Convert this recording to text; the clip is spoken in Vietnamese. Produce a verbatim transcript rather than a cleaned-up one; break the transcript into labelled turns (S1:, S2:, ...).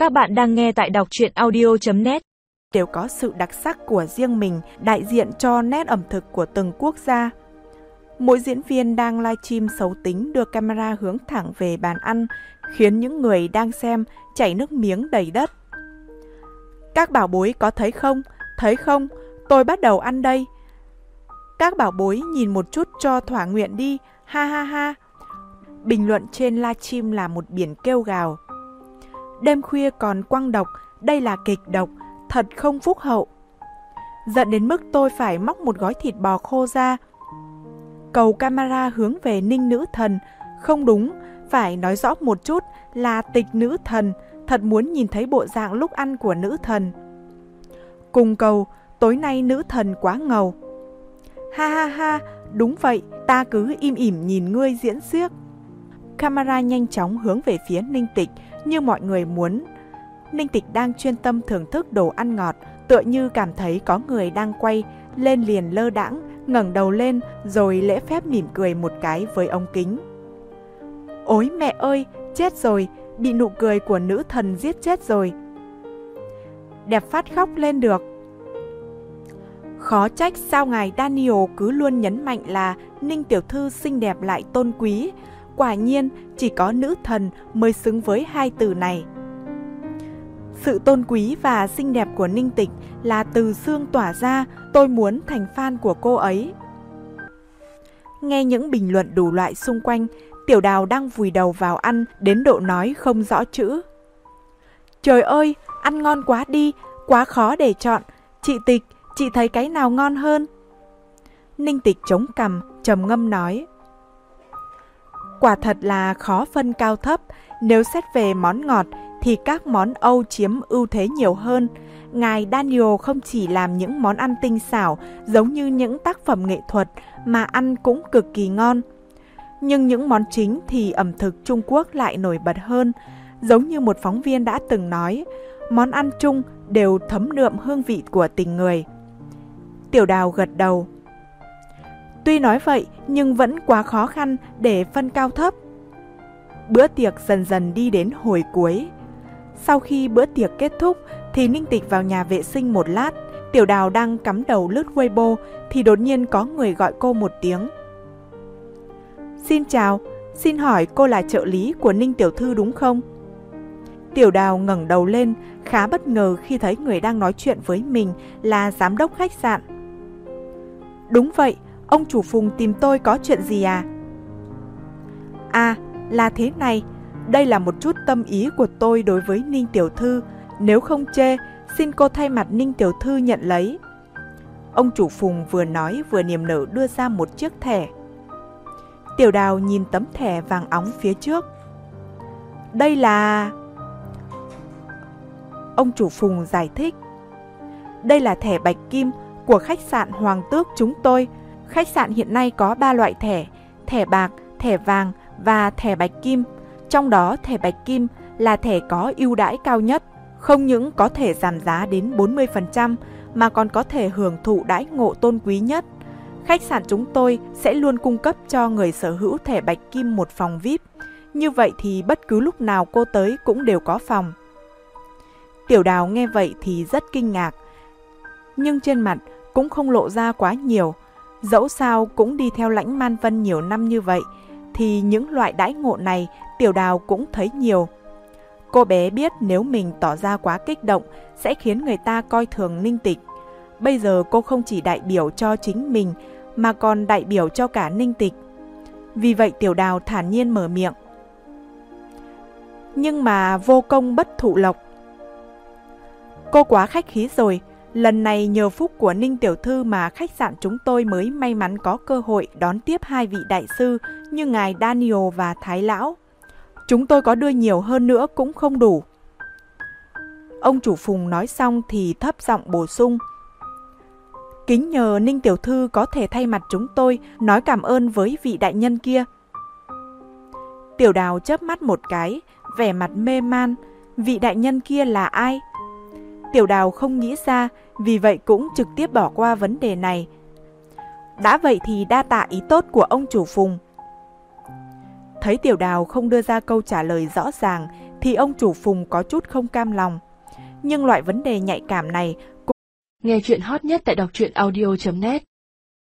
S1: Các bạn đang nghe tại đọc truyện audio chấm net.
S2: Đều có sự đặc sắc của riêng mình, đại diện cho nét ẩm thực của từng quốc gia. Mỗi diễn viên đang livestream xấu tính đưa camera hướng thẳng về bàn ăn, khiến những người đang xem chảy nước miếng đầy đất. Các bảo bối có thấy không? Thấy không? Tôi bắt đầu ăn đây. Các bảo bối nhìn một chút cho thỏa nguyện đi, ha ha ha. Bình luận trên livestream là một biển kêu gào. Đêm khuya còn quăng độc, đây là kịch độc, thật không phúc hậu. Giận đến mức tôi phải móc một gói thịt bò khô ra. Cầu camera hướng về Ninh nữ thần, không đúng, phải nói rõ một chút là Tịch nữ thần, thật muốn nhìn thấy bộ dạng lúc ăn của nữ thần. Cùng cầu, tối nay nữ thần quá ngầu. Ha ha ha, đúng vậy, ta cứ im ỉm nhìn ngươi diễn xiếc. Camera nhanh chóng hướng về phía Ninh Tịch như mọi người muốn. Ninh Tịch đang chuyên tâm thưởng thức đồ ăn ngọt, tựa như cảm thấy có người đang quay, lên liền lơ đãng, ngẩng đầu lên rồi lễ phép mỉm cười một cái với ống kính. Ôi mẹ ơi, chết rồi, bị nụ cười của nữ thần giết chết rồi. Đẹp phát khóc lên được. Khó trách sao ngài Daniel cứ luôn nhấn mạnh là Ninh tiểu thư xinh đẹp lại tôn quý. Quả nhiên chỉ có nữ thần mới xứng với hai từ này. Sự tôn quý và xinh đẹp của Ninh Tịch là từ xương tỏa ra, tôi muốn thành fan của cô ấy. Nghe những bình luận đủ loại xung quanh, Tiểu Đào đang vùi đầu vào ăn đến độ nói không rõ chữ. Trời ơi, ăn ngon quá đi, quá khó để chọn. Chị Tịch, chị thấy cái nào ngon hơn? Ninh Tịch chống cằm, trầm ngâm nói. Quả thật là khó phân cao thấp, nếu xét về món ngọt thì các món Âu chiếm ưu thế nhiều hơn. Ngài Daniel không chỉ làm những món ăn tinh xảo giống như những tác phẩm nghệ thuật mà ăn cũng cực kỳ ngon. Nhưng những món chính thì ẩm thực Trung Quốc lại nổi bật hơn. Giống như một phóng viên đã từng nói, món ăn Trung đều thấm đượm hương vị của tình người. Tiểu Đào gật đầu. Tuy nói vậy nhưng vẫn quá khó khăn để phân cao thấp. Bữa tiệc dần dần đi đến hồi cuối. Sau khi bữa tiệc kết thúc thì Ninh Tịch vào nhà vệ sinh một lát. Tiểu Đào đang cắm đầu lướt Weibo thì đột nhiên có người gọi cô một tiếng. Xin chào, xin hỏi cô là trợ lý của Ninh tiểu thư đúng không? Tiểu Đào ngẩng đầu lên, khá bất ngờ khi thấy người đang nói chuyện với mình là giám đốc khách sạn. Đúng vậy, ông chủ Phùng tìm tôi có chuyện gì à? À, là thế này, đây là một chút tâm ý của tôi đối với Ninh tiểu thư, nếu không chê, xin cô thay mặt Ninh tiểu thư nhận lấy. Ông chủ Phùng vừa nói vừa niềm nở đưa ra một chiếc thẻ. Tiểu Đào nhìn tấm thẻ vàng óng phía trước. Đây là... Ông chủ Phùng giải thích. Đây là thẻ bạch kim của khách sạn Hoàng Tước chúng tôi. Khách sạn hiện nay có ba loại thẻ, thẻ bạc, thẻ vàng và thẻ bạch kim. Trong đó thẻ bạch kim là thẻ có ưu đãi cao nhất, không những có thể giảm giá đến bốn mươi phần trăm mà còn có thể hưởng thụ đãi ngộ tôn quý nhất. Khách sạn chúng tôi sẽ luôn cung cấp cho người sở hữu thẻ bạch kim một phòng vi ai pi. Như vậy thì bất cứ lúc nào cô tới cũng đều có phòng. Tiểu Đào nghe vậy thì rất kinh ngạc, nhưng trên mặt cũng không lộ ra quá nhiều. Dẫu sao cũng đi theo Lãnh Man Vân nhiều năm như vậy, thì những loại đãi ngộ này Tiểu Đào cũng thấy nhiều. Cô bé biết nếu mình tỏ ra quá kích động sẽ khiến người ta coi thường Ninh Tịch. Bây giờ cô không chỉ đại biểu cho chính mình mà còn đại biểu cho cả Ninh Tịch. Vì vậy Tiểu Đào thản nhiên mở miệng. Nhưng mà vô công bất thụ lộc. Cô quá khách khí rồi. Lần này nhờ phúc của Ninh tiểu thư mà khách sạn chúng tôi mới may mắn có cơ hội đón tiếp hai vị đại sư như ngài Daniel và Thái Lão. Chúng tôi có đưa nhiều hơn nữa cũng không đủ. Ông chủ Phùng nói xong thì thấp giọng bổ sung. Kính nhờ Ninh tiểu thư có thể thay mặt chúng tôi nói cảm ơn với vị đại nhân kia. Tiểu Đào chớp mắt một cái, vẻ mặt mê man. Vị đại nhân kia là ai? Tiểu Đào không nghĩ ra, vì vậy cũng trực tiếp bỏ qua vấn đề này. Đã vậy thì đa tạ ý tốt của ông chủ Phùng. Thấy Tiểu Đào không đưa ra câu trả lời rõ ràng thì ông chủ Phùng có chút không cam lòng. Nhưng loại vấn đề nhạy cảm này...
S3: Nghe chuyện hot nhất tại đọc truyện audio chấm net